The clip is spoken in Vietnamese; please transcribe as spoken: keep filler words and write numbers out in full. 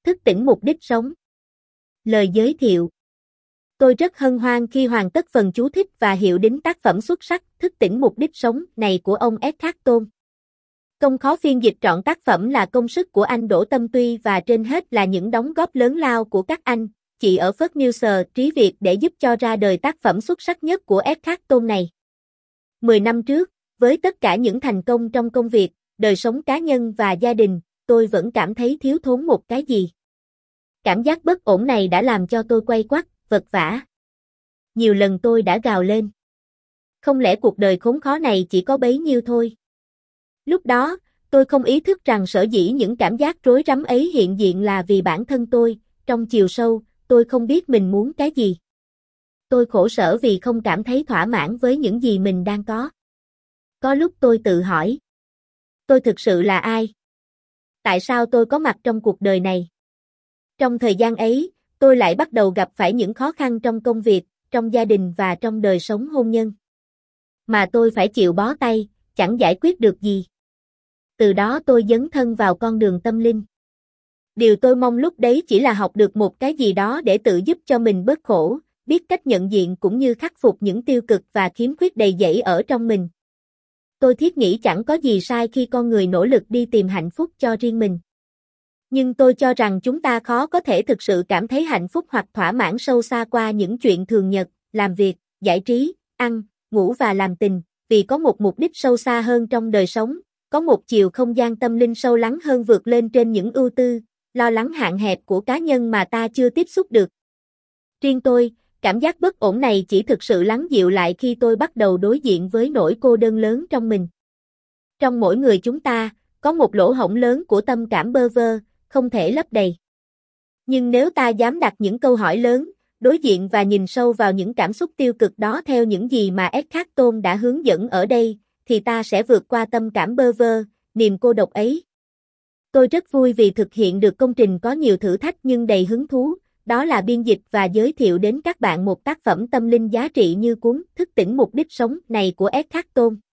Thức tỉnh mục đích sống. Lời giới thiệu. Tôi rất hân hoan khi hoàn tất phần chú thích và hiệu đính tác phẩm xuất sắc Thức tỉnh mục đích sống này của ông Eckhart Tolle. Công khó phiên dịch trọn tác phẩm là công sức của anh Đỗ Tâm Tuy và trên hết là những đóng góp lớn lao của các anh, chị ở Phớt News Trí Việt để giúp cho ra đời tác phẩm xuất sắc nhất của Eckhart Tolle này. Mười năm trước, với tất cả những thành công trong công việc, đời sống cá nhân và gia đình, tôi vẫn cảm thấy thiếu thốn một cái gì. Cảm giác bất ổn này đã làm cho tôi quay quắt, vật vã. Nhiều lần tôi đã gào lên. Không lẽ cuộc đời khốn khó này chỉ có bấy nhiêu thôi? Lúc đó, tôi không ý thức rằng sở dĩ những cảm giác rối rắm ấy hiện diện là vì bản thân tôi, trong chiều sâu, tôi không biết mình muốn cái gì. Tôi khổ sở vì không cảm thấy thỏa mãn với những gì mình đang có. Có lúc tôi tự hỏi, tôi thực sự là ai? Tại sao tôi có mặt trong cuộc đời này? Trong thời gian ấy, tôi lại bắt đầu gặp phải những khó khăn trong công việc, trong gia đình và trong đời sống hôn nhân. Mà tôi phải chịu bó tay, chẳng giải quyết được gì. Từ đó tôi dấn thân vào con đường tâm linh. Điều tôi mong lúc đấy chỉ là học được một cái gì đó để tự giúp cho mình bớt khổ, biết cách nhận diện cũng như khắc phục những tiêu cực và khiếm khuyết đầy dẫy ở trong mình. Tôi thiết nghĩ chẳng có gì sai khi con người nỗ lực đi tìm hạnh phúc cho riêng mình. Nhưng tôi cho rằng chúng ta khó có thể thực sự cảm thấy hạnh phúc hoặc thỏa mãn sâu xa qua những chuyện thường nhật, làm việc, giải trí, ăn, ngủ và làm tình, vì có một mục đích sâu xa hơn trong đời sống, có một chiều không gian tâm linh sâu lắng hơn vượt lên trên những ưu tư, lo lắng hạn hẹp của cá nhân mà ta chưa tiếp xúc được. Riêng tôi, cảm giác bất ổn này chỉ thực sự lắng dịu lại khi tôi bắt đầu đối diện với nỗi cô đơn lớn trong mình. Trong mỗi người chúng ta, có một lỗ hổng lớn của tâm cảm bơ vơ, không thể lấp đầy. Nhưng nếu ta dám đặt những câu hỏi lớn, đối diện và nhìn sâu vào những cảm xúc tiêu cực đó theo những gì mà Eckhart Tolle đã hướng dẫn ở đây, thì ta sẽ vượt qua tâm cảm bơ vơ, niềm cô độc ấy. Tôi rất vui vì thực hiện được công trình có nhiều thử thách nhưng đầy hứng thú, đó là biên dịch và giới thiệu đến các bạn một tác phẩm tâm linh giá trị như cuốn Thức tỉnh mục đích sống này của Eckhart Tolle.